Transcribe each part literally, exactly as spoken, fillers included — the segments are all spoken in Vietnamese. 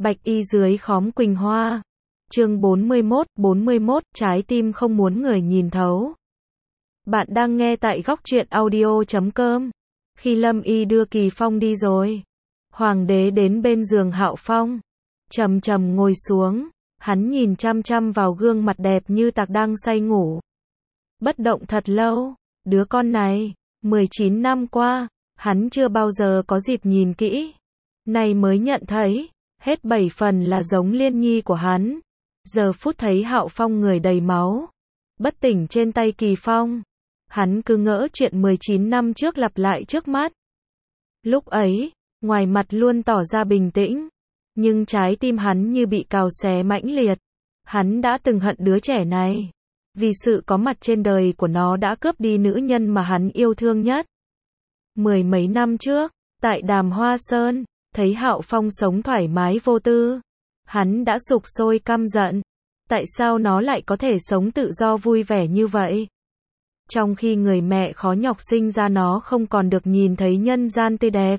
Bạch y dưới khóm quỳnh hoa. Chương bốn mươi mốt, bốn mươi mốt, trái tim không muốn người nhìn thấu. Bạn đang nghe tại góc truyện audio chấm com. Khi Lâm Y đưa Kỳ Phong đi rồi, Hoàng đế đến bên giường Hạo Phong, trầm trầm ngồi xuống, hắn nhìn chăm chăm vào gương mặt đẹp như tạc đang say ngủ. Bất động thật lâu, đứa con này, mười chín năm qua, hắn chưa bao giờ có dịp nhìn kỹ. Này mới nhận thấy, hết bảy phần là giống Liên Nhi của hắn. Giờ phút thấy Hạo Phong người đầy máu, bất tỉnh trên tay Kỳ Phong, hắn cứ ngỡ chuyện mười chín năm trước lặp lại trước mắt. Lúc ấy, ngoài mặt luôn tỏ ra bình tĩnh, nhưng trái tim hắn như bị cào xé mãnh liệt. Hắn đã từng hận đứa trẻ này, vì sự có mặt trên đời của nó đã cướp đi nữ nhân mà hắn yêu thương nhất. Mười mấy năm trước, tại Đàm Hoa Sơn, thấy Hạo Phong sống thoải mái vô tư, hắn đã sục sôi căm giận. Tại sao nó lại có thể sống tự do vui vẻ như vậy? Trong khi người mẹ khó nhọc sinh ra nó không còn được nhìn thấy nhân gian tươi đẹp.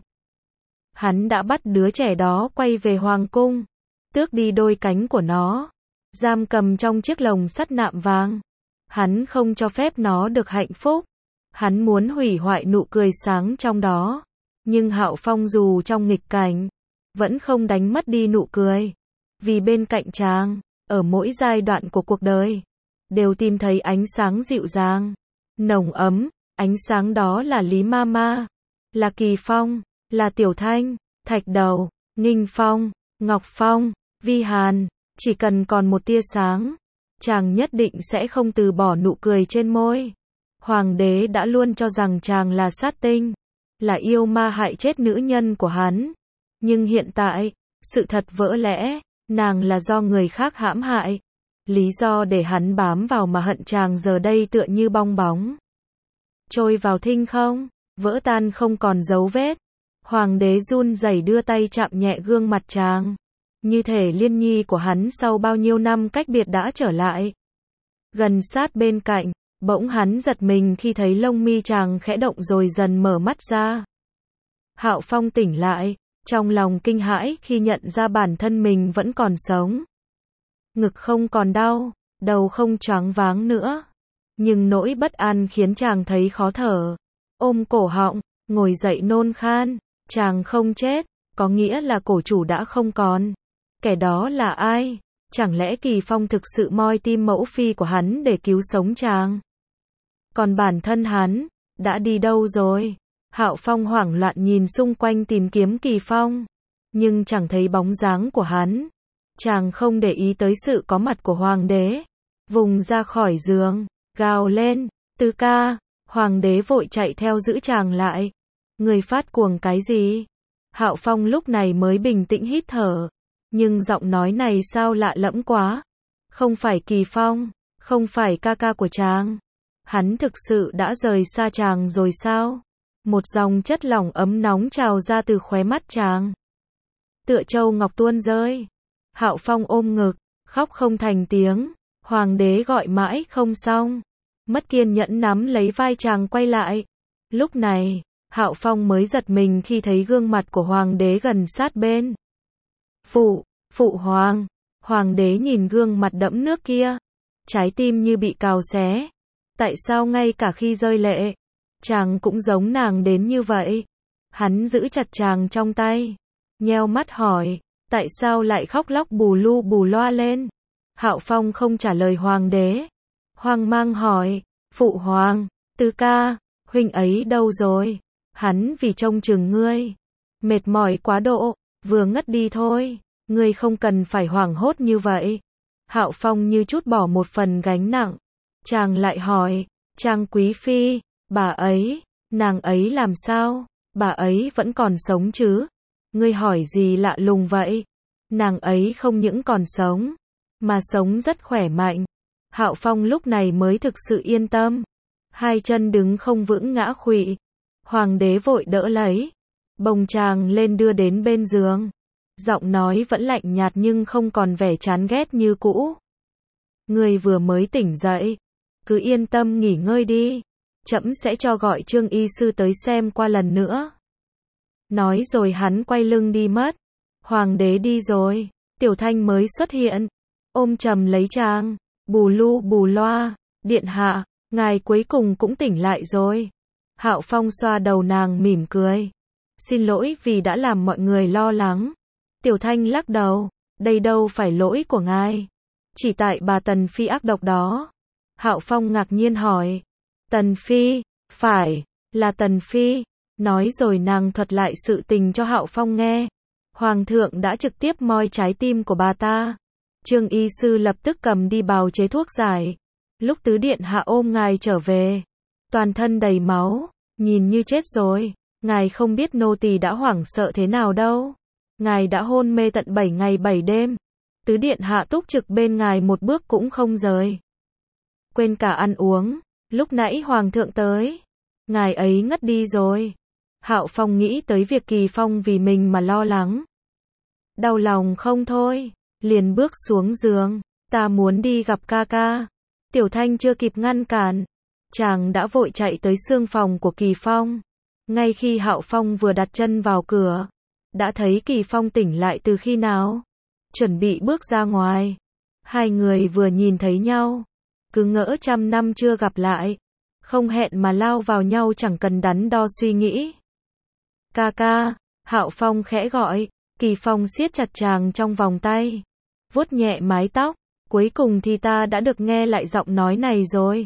Hắn đã bắt đứa trẻ đó quay về hoàng cung, tước đi đôi cánh của nó, giam cầm trong chiếc lồng sắt nạm vàng. Hắn không cho phép nó được hạnh phúc. Hắn muốn hủy hoại nụ cười sáng trong đó. Nhưng Hạo Phong dù trong nghịch cảnh, vẫn không đánh mất đi nụ cười. Vì bên cạnh chàng, ở mỗi giai đoạn của cuộc đời, đều tìm thấy ánh sáng dịu dàng, nồng ấm. Ánh sáng đó là Lý Mama, là Kỳ Phong, là Tiểu Thanh, Thạch Đầu, Nghinh Phong, Ngọc Phong, Vi Hàn. Chỉ cần còn một tia sáng, chàng nhất định sẽ không từ bỏ nụ cười trên môi. Hoàng đế đã luôn cho rằng chàng là sát tinh, là yêu ma hại chết nữ nhân của hắn. Nhưng hiện tại, sự thật vỡ lẽ, nàng là do người khác hãm hại. Lý do để hắn bám vào mà hận chàng giờ đây tựa như bong bóng trôi vào thinh không, vỡ tan không còn dấu vết. Hoàng đế run rẩy đưa tay chạm nhẹ gương mặt chàng, như thể Liên Nhi của hắn sau bao nhiêu năm cách biệt đã trở lại. Gần sát bên cạnh, bỗng hắn giật mình khi thấy lông mi chàng khẽ động rồi dần mở mắt ra. Hạo Phong tỉnh lại, trong lòng kinh hãi khi nhận ra bản thân mình vẫn còn sống. Ngực không còn đau, đầu không choáng váng nữa. Nhưng nỗi bất an khiến chàng thấy khó thở. Ôm cổ họng, ngồi dậy nôn khan. Chàng không chết, có nghĩa là cổ chủ đã không còn. Kẻ đó là ai? Chẳng lẽ Kỳ Phong thực sự moi tim mẫu phi của hắn để cứu sống chàng? Còn bản thân hắn, đã đi đâu rồi? Hạo Phong hoảng loạn nhìn xung quanh tìm kiếm Kỳ Phong, nhưng chẳng thấy bóng dáng của hắn. Chàng không để ý tới sự có mặt của hoàng đế, vùng ra khỏi giường, gào lên, Tứ ca. Hoàng đế vội chạy theo giữ chàng lại. Người phát cuồng cái gì? Hạo Phong lúc này mới bình tĩnh hít thở, nhưng giọng nói này sao lạ lẫm quá. Không phải Kỳ Phong, không phải ca ca của chàng. Hắn thực sự đã rời xa chàng rồi sao? Một dòng chất lỏng ấm nóng trào ra từ khóe mắt chàng, tựa châu ngọc tuôn rơi. Hạo Phong ôm ngực, khóc không thành tiếng. Hoàng đế gọi mãi không xong, mất kiên nhẫn nắm lấy vai chàng quay lại. Lúc này, Hạo Phong mới giật mình khi thấy gương mặt của hoàng đế gần sát bên. Phụ, phụ hoàng. Hoàng đế nhìn gương mặt đẫm nước kia, trái tim như bị cào xé. Tại sao ngay cả khi rơi lệ, chàng cũng giống nàng đến như vậy? Hắn giữ chặt chàng trong tay, nheo mắt hỏi, tại sao lại khóc lóc bù lu bù loa lên? Hạo Phong không trả lời hoàng đế, hoang mang hỏi, phụ hoàng, Tứ ca, huynh ấy đâu rồi? Hắn vì trông chừng ngươi, mệt mỏi quá độ, vừa ngất đi thôi, ngươi không cần phải hoảng hốt như vậy. Hạo Phong như trút bỏ một phần gánh nặng. Chàng lại hỏi, Trang quý phi, bà ấy, nàng ấy làm sao? Bà ấy vẫn còn sống chứ? Ngươi hỏi gì lạ lùng vậy? Nàng ấy không những còn sống, mà sống rất khỏe mạnh. Hạo Phong lúc này mới thực sự yên tâm. Hai chân đứng không vững ngã khuỵu. Hoàng đế vội đỡ lấy, bồng chàng lên đưa đến bên giường. Giọng nói vẫn lạnh nhạt nhưng không còn vẻ chán ghét như cũ. Ngươi vừa mới tỉnh dậy, cứ yên tâm nghỉ ngơi đi. Trẫm sẽ cho gọi Trương y sư tới xem qua lần nữa. Nói rồi hắn quay lưng đi mất. Hoàng đế đi rồi, Tiểu Thanh mới xuất hiện, ôm chầm lấy chàng, bù lu bù loa, điện hạ, ngài cuối cùng cũng tỉnh lại rồi. Hạo Phong xoa đầu nàng mỉm cười. Xin lỗi vì đã làm mọi người lo lắng. Tiểu Thanh lắc đầu, đây đâu phải lỗi của ngài. Chỉ tại bà Tần Phi ác độc đó. Hạo Phong ngạc nhiên hỏi. Tần Phi, phải, là Tần Phi. Nói rồi nàng thuật lại sự tình cho Hạo Phong nghe. Hoàng thượng đã trực tiếp moi trái tim của bà ta. Trương y sư lập tức cầm đi bào chế thuốc giải. Lúc tứ điện hạ ôm ngài trở về, toàn thân đầy máu, nhìn như chết rồi. Ngài không biết nô tỳ đã hoảng sợ thế nào đâu. Ngài đã hôn mê tận bảy ngày bảy đêm. Tứ điện hạ túc trực bên ngài một bước cũng không rời. Quên cả ăn uống, lúc nãy hoàng thượng tới, ngài ấy ngất đi rồi. Hạo Phong nghĩ tới việc Kỳ Phong vì mình mà lo lắng. Đau lòng không thôi, liền bước xuống giường, ta muốn đi gặp ca ca. Tiểu Thanh chưa kịp ngăn cản, chàng đã vội chạy tới xương phòng của Kỳ Phong. Ngay khi Hạo Phong vừa đặt chân vào cửa, đã thấy Kỳ Phong tỉnh lại từ khi nào, chuẩn bị bước ra ngoài. Hai người vừa nhìn thấy nhau, cứ ngỡ trăm năm chưa gặp lại, không hẹn mà lao vào nhau chẳng cần đắn đo suy nghĩ. Ca ca, Hạo Phong khẽ gọi, Kỳ Phong siết chặt chàng trong vòng tay, vuốt nhẹ mái tóc, cuối cùng thì ta đã được nghe lại giọng nói này rồi.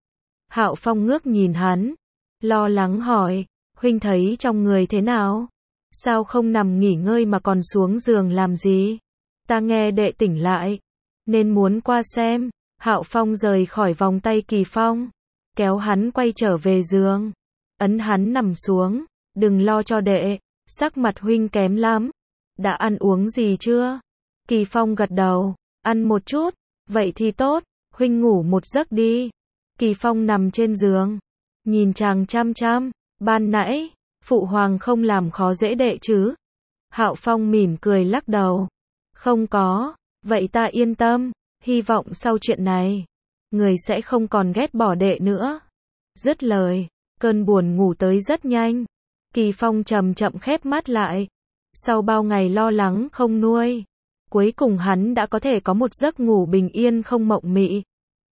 Hạo Phong ngước nhìn hắn, lo lắng hỏi, huynh thấy trong người thế nào? Sao không nằm nghỉ ngơi mà còn xuống giường làm gì? Ta nghe đệ tỉnh lại, nên muốn qua xem. Hạo Phong rời khỏi vòng tay Kỳ Phong, kéo hắn quay trở về giường, ấn hắn nằm xuống, đừng lo cho đệ, sắc mặt huynh kém lắm. Đã ăn uống gì chưa? Kỳ Phong gật đầu, ăn một chút, vậy thì tốt, huynh ngủ một giấc đi. Kỳ Phong nằm trên giường, nhìn chàng chăm chăm, ban nãy, phụ hoàng không làm khó dễ đệ chứ? Hạo Phong mỉm cười lắc đầu, không có, vậy ta yên tâm, hy vọng sau chuyện này, người sẽ không còn ghét bỏ đệ nữa. Dứt lời, cơn buồn ngủ tới rất nhanh. Kỳ Phong chậm chậm khép mắt lại. Sau bao ngày lo lắng không nuôi, cuối cùng hắn đã có thể có một giấc ngủ bình yên không mộng mị.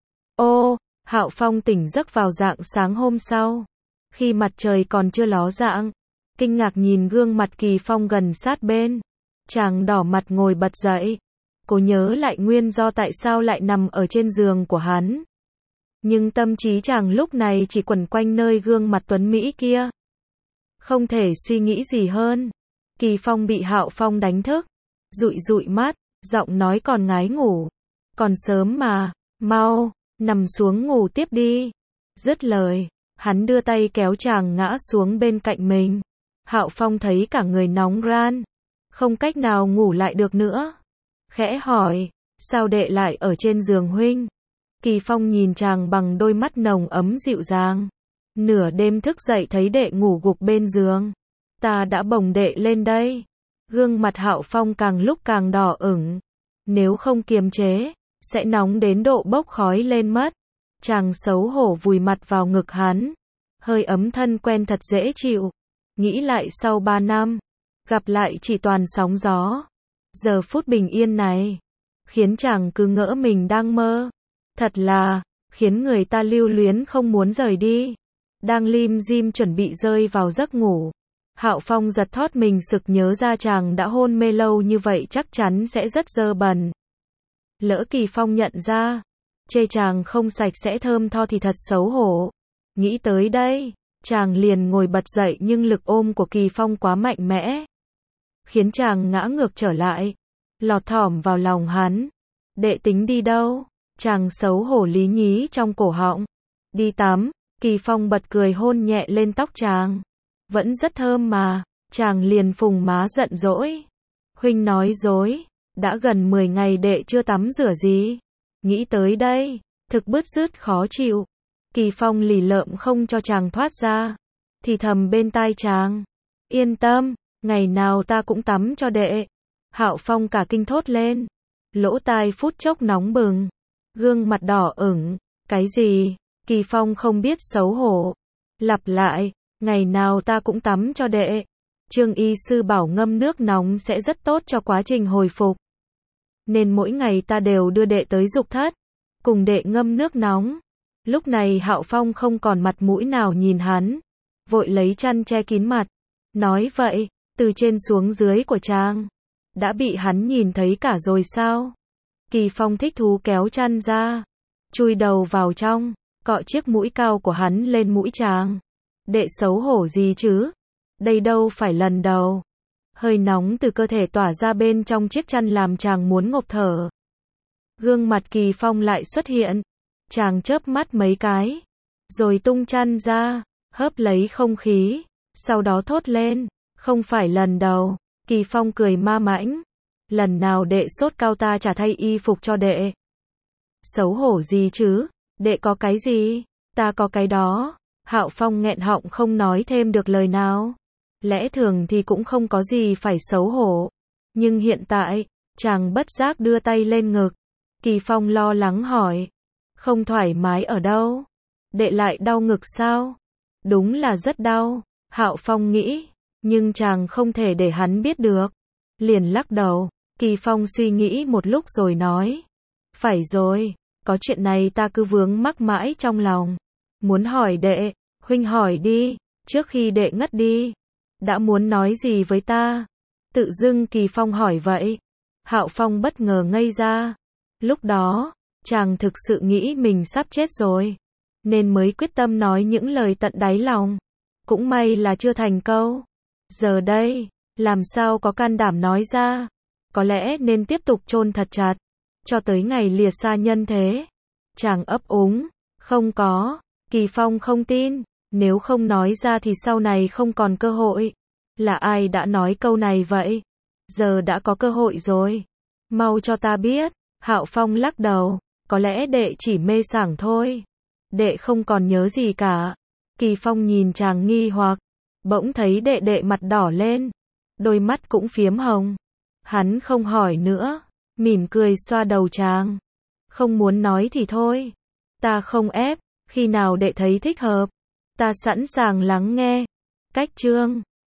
Ô, Hạo Phong tỉnh giấc vào rạng sáng hôm sau, khi mặt trời còn chưa ló dạng, kinh ngạc nhìn gương mặt Kỳ Phong gần sát bên. Chàng đỏ mặt ngồi bật dậy, cố nhớ lại nguyên do tại sao lại nằm ở trên giường của hắn. Nhưng tâm trí chàng lúc này chỉ quẩn quanh nơi gương mặt tuấn mỹ kia. Không thể suy nghĩ gì hơn. Kỳ Phong bị Hạo Phong đánh thức, dụi dụi mắt, giọng nói còn ngái ngủ. Còn sớm mà, mau, nằm xuống ngủ tiếp đi. Dứt lời, hắn đưa tay kéo chàng ngã xuống bên cạnh mình. Hạo Phong thấy cả người nóng ran, không cách nào ngủ lại được nữa. Khẽ hỏi, sao đệ lại ở trên giường huynh? Kỳ Phong nhìn chàng bằng đôi mắt nồng ấm dịu dàng. Nửa đêm thức dậy thấy đệ ngủ gục bên giường, ta đã bồng đệ lên đây. Gương mặt Hạo Phong càng lúc càng đỏ ửng, nếu không kiềm chế, sẽ nóng đến độ bốc khói lên mất. Chàng xấu hổ vùi mặt vào ngực hắn, hơi ấm thân quen thật dễ chịu. Nghĩ lại sau ba năm, gặp lại chỉ toàn sóng gió. Giờ phút bình yên này, khiến chàng cứ ngỡ mình đang mơ. Thật là, khiến người ta lưu luyến không muốn rời đi. Đang lim dim chuẩn bị rơi vào giấc ngủ, Hạo Phong giật thót mình sực nhớ ra chàng đã hôn mê lâu như vậy chắc chắn sẽ rất dơ bẩn. Lỡ Kỳ Phong nhận ra, chê chàng không sạch sẽ thơm tho thì thật xấu hổ. Nghĩ tới đây, chàng liền ngồi bật dậy nhưng lực ôm của Kỳ Phong quá mạnh mẽ, khiến chàng ngã ngược trở lại, lọt thỏm vào lòng hắn. Đệ tính đi đâu? Chàng xấu hổ lý nhí trong cổ họng. Đi tắm. Kỳ Phong bật cười hôn nhẹ lên tóc chàng. Vẫn rất thơm mà. Chàng liền phùng má giận dỗi. Huynh nói dối, đã gần mười ngày đệ chưa tắm rửa gì. Nghĩ tới đây, thực bứt rứt khó chịu. Kỳ Phong lì lợm không cho chàng thoát ra, thì thầm bên tai chàng, yên tâm, ngày nào ta cũng tắm cho đệ. Hạo Phong cả kinh thốt lên, lỗ tai phút chốc nóng bừng, gương mặt đỏ ửng. Cái gì? Kỳ Phong không biết xấu hổ, lặp lại, ngày nào ta cũng tắm cho đệ. Trương y sư bảo ngâm nước nóng sẽ rất tốt cho quá trình hồi phục. Nên mỗi ngày ta đều đưa đệ tới dục thất, cùng đệ ngâm nước nóng. Lúc này Hạo Phong không còn mặt mũi nào nhìn hắn, vội lấy chăn che kín mặt, nói vậy, từ trên xuống dưới của chàng, đã bị hắn nhìn thấy cả rồi sao? Kỳ Phong thích thú kéo chăn ra, chui đầu vào trong, cọ chiếc mũi cao của hắn lên mũi chàng. Đệ xấu hổ gì chứ? Đây đâu phải lần đầu. Hơi nóng từ cơ thể tỏa ra bên trong chiếc chăn làm chàng muốn ngộp thở. Gương mặt Kỳ Phong lại xuất hiện. Chàng chớp mắt mấy cái, rồi tung chăn ra, hớp lấy không khí, sau đó thốt lên, không phải lần đầu. Kỳ Phong cười ma mãnh, lần nào đệ sốt cao ta chả thay y phục cho đệ. Xấu hổ gì chứ, đệ có cái gì, ta có cái đó. Hạo Phong nghẹn họng không nói thêm được lời nào. Lẽ thường thì cũng không có gì phải xấu hổ, nhưng hiện tại, chàng bất giác đưa tay lên ngực. Kỳ Phong lo lắng hỏi, không thoải mái ở đâu? Đệ lại đau ngực sao? Đúng là rất đau, Hạo Phong nghĩ, nhưng chàng không thể để hắn biết được. Liền lắc đầu. Kỳ Phong suy nghĩ một lúc rồi nói, phải rồi, có chuyện này ta cứ vướng mắc mãi trong lòng. Muốn hỏi đệ, huynh hỏi đi, trước khi đệ ngất đi, đã muốn nói gì với ta? Tự dưng Kỳ Phong hỏi vậy. Hạo Phong bất ngờ ngây ra. Lúc đó, chàng thực sự nghĩ mình sắp chết rồi, nên mới quyết tâm nói những lời tận đáy lòng. Cũng may là chưa thành câu. Giờ đây, làm sao có can đảm nói ra? Có lẽ nên tiếp tục chôn thật chặt, cho tới ngày lìa xa nhân thế. Chàng ấp úng, không có. Kỳ Phong không tin, nếu không nói ra thì sau này không còn cơ hội. Là ai đã nói câu này vậy? Giờ đã có cơ hội rồi. Mau cho ta biết. Hạo Phong lắc đầu, có lẽ đệ chỉ mê sảng thôi. Đệ không còn nhớ gì cả. Kỳ Phong nhìn chàng nghi hoặc, bỗng thấy đệ đệ mặt đỏ lên, đôi mắt cũng phiếm hồng. Hắn không hỏi nữa, mỉm cười xoa đầu chàng. Không muốn nói thì thôi, ta không ép, khi nào đệ thấy thích hợp, ta sẵn sàng lắng nghe. Cách chương